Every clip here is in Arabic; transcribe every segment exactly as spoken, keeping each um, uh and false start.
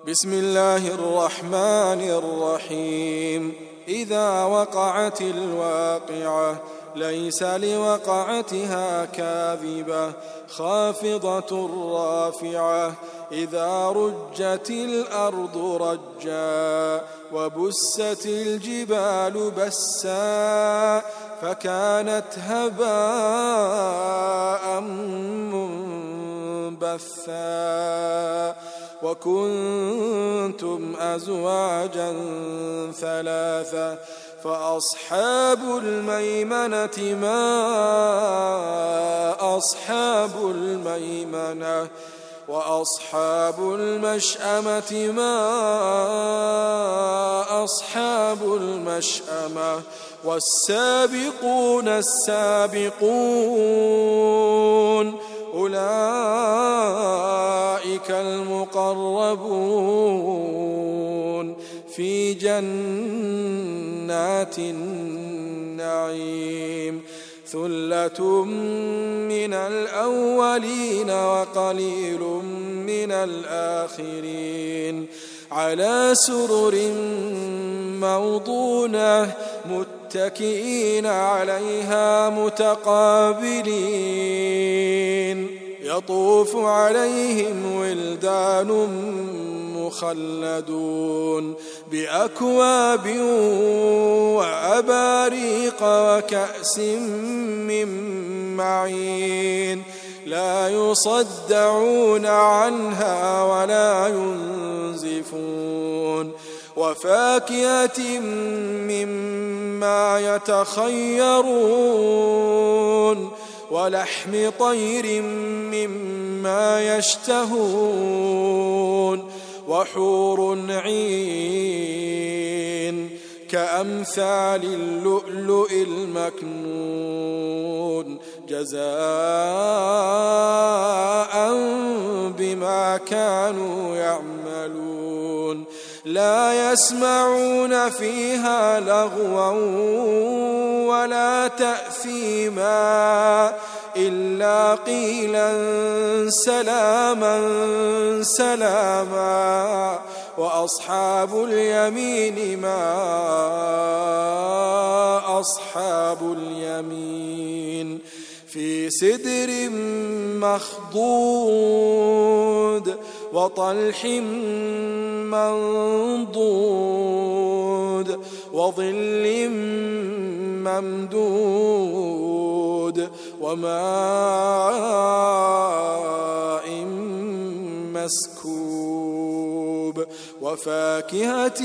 بسم الله الرحمن الرحيم. إذا وقعت الواقعة ليس لوقعتها كاذبة خافضة رافعة. إذا رجت الأرض رجا وبست الجبال بسا فكانت هباء منبثا وكنتم أزواجا ثلاثة فأصحاب الميمنة ما أصحاب الميمنة وأصحاب المشأمة ما أصحاب المشأمة والسابقون السابقون أولئك المقربون في جنات النعيم. ثلة من الأولين وقليل من الآخرين على سرر موضونة متكئين عليها متقابلين يطوف عليهم ولدان مخلدون بأكواب وأباريق وكأس من معين لا يصدعون عنها ولا ينزفون وفاكهة مما يتخيرون ولحم طير مما يشتهون وحور عين كأمثال اللؤلؤ المكنون جزاء بما كانوا يعملون. لا يسمعون فيها لغوا ولا تأثيما إلا قيلا سلاما سلاما. وأصحاب اليمين ما أصحاب اليمين في سدر مخضود وطلح منضود وظل ممدود وماء مسكوب وفاكهة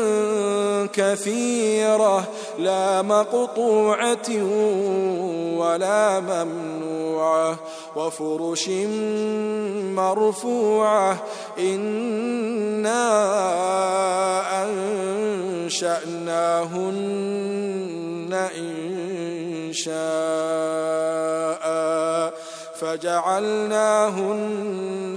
كثيرة لا مقطوعة ولا ممنوعة وفرش مرفوعة إنا أنشأناهن إنشاء فجعلناهن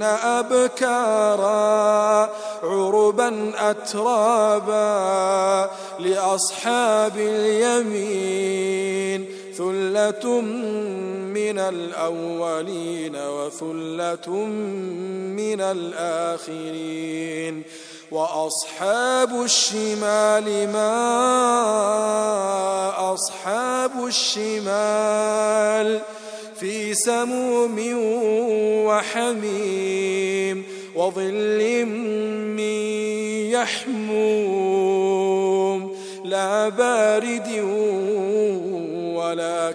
أبكارا عربا أترابا لأصحاب اليمين ثلة من الأولين وثلة من الآخرين. وأصحاب الشمال ما أصحاب الشمال في سموم وحميم وظل من يحموم لا بارد ولا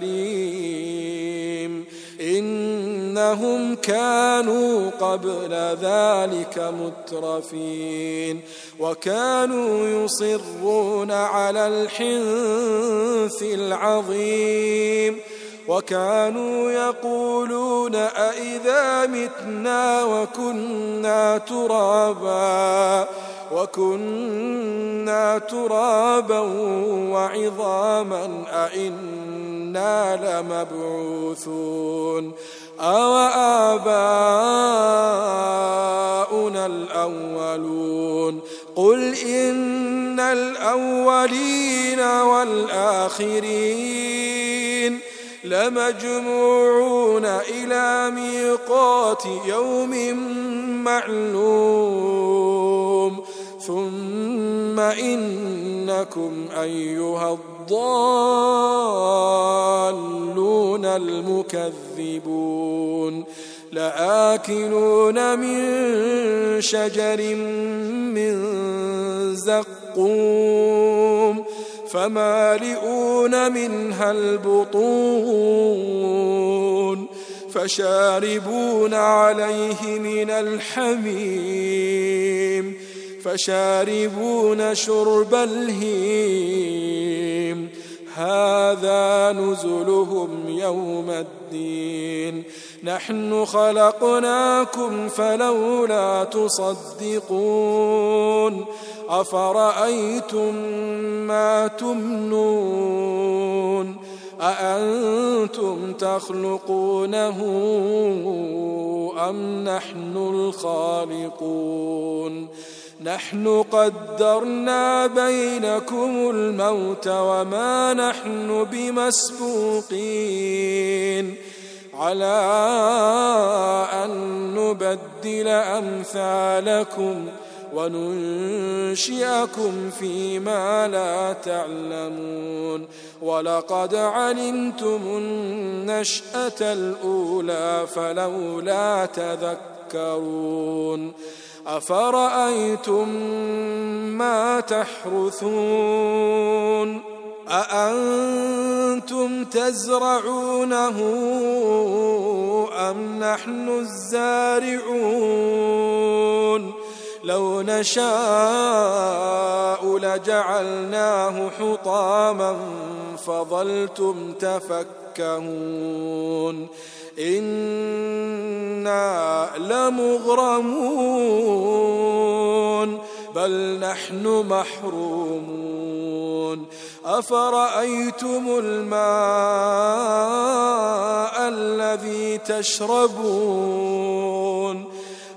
كريم إنهم كانوا قبل ذلك مترفين وكانوا يصرون على الحنث العظيم وكانوا يقولون أئذا متنا وكنا ترابا وكنا ترابا وعظاما أئنا لمبعوثون أو آباؤنا الأولون قل إن الأولين والآخرين لمجموعون إلى ميقات يوم معلوم ثم إنكم أيها الضالون المكذبون لآكلون من شجر من زقوم فمالئون منها البطون فشاربون عليه من الحميم فشاربون شرب الهيم هذا نزلهم يوم الدين نحن خلقناكم فلولا تصدقون أفرأيتم ما تمنون أأنتم تخلقونه أم نحن الخالقون نحن قدرنا بينكم الموت وما نحن بمسبوقين على أن نبدل أمثالكم وننشئكم فيما لا تعلمون ولقد علمتم النشأة الأولى فلولا تذكرون أفرأيتم ما تحرثون أأنتم تزرعونه أم نحن الزارعون لو نشاء لجعلناه حطاما فظلتم تفكهون إنا لمغرمون بل نحن محرومون أفرأيتم الماء الذي تشربون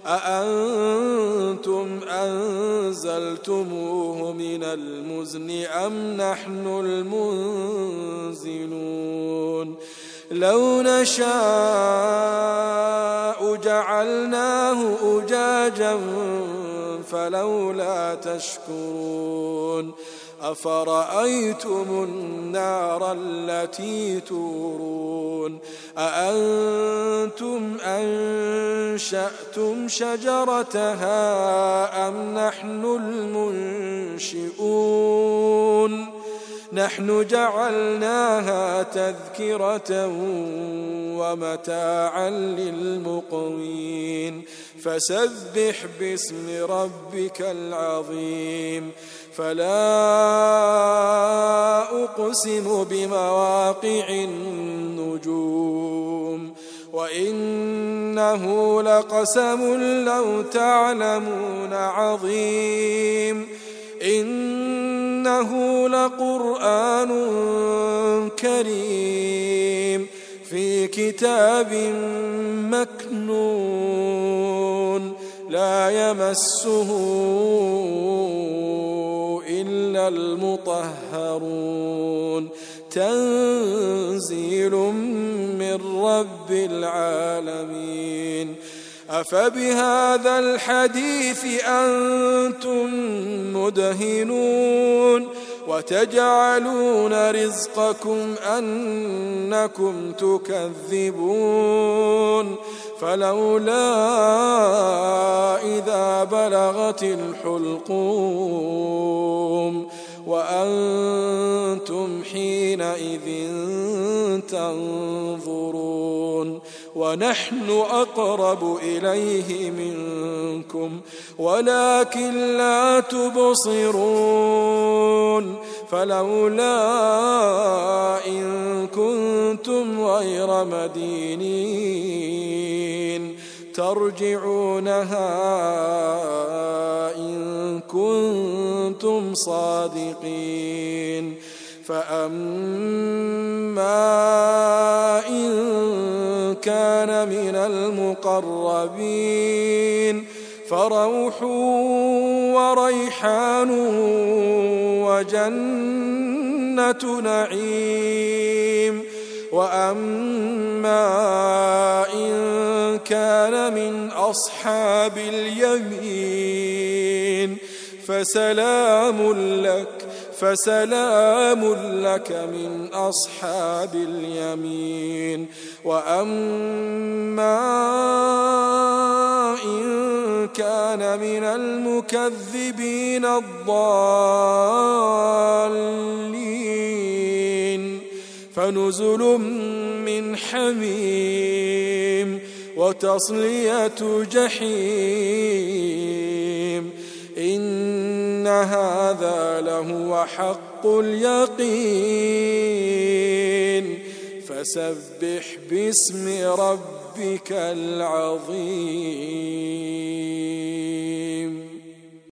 أأنتم أنزلتموه من المزن أم نحن المنزلون لو نشاء جعلناه أجاجا فلولا تشكرون أفرأيتم النار التي تورون أأنتم أنشأتم شجرتها أم نحن المنشئون نحن جعلناها تذكرة ومتاعا للمقوين فسبح باسم ربك العظيم فلا أقسم بمواقع النجوم وإنه لقسم لو تعلمون عظيم إنه لقرآن كريم في كتاب مكنون لا يمسه إلا المطهرون تنزيل من رب العالمين أفبهذا الحديث أنتم مدهنون وتجعلون رزقكم أنكم تكذبون فلولا إذا بلغت الحلقوم وأنتم حينئذ تنظرون ونحن أقرب إليه منكم ولكن لا تبصرون فلولا إن كنتم غير مدينين ترجعونها إن كنتم صادقين فأما إن كان من المقربين فروح وريحان وجنة نعيم وأما إن كان من أصحاب اليمين فسلام لك فسلام لك من أصحاب اليمين. وأما إن كان من المكذبين الضالين فنزل من حميم وتصلية جحيم. إن هذا لهو حق اليقين. فسبح باسم ربك العظيم.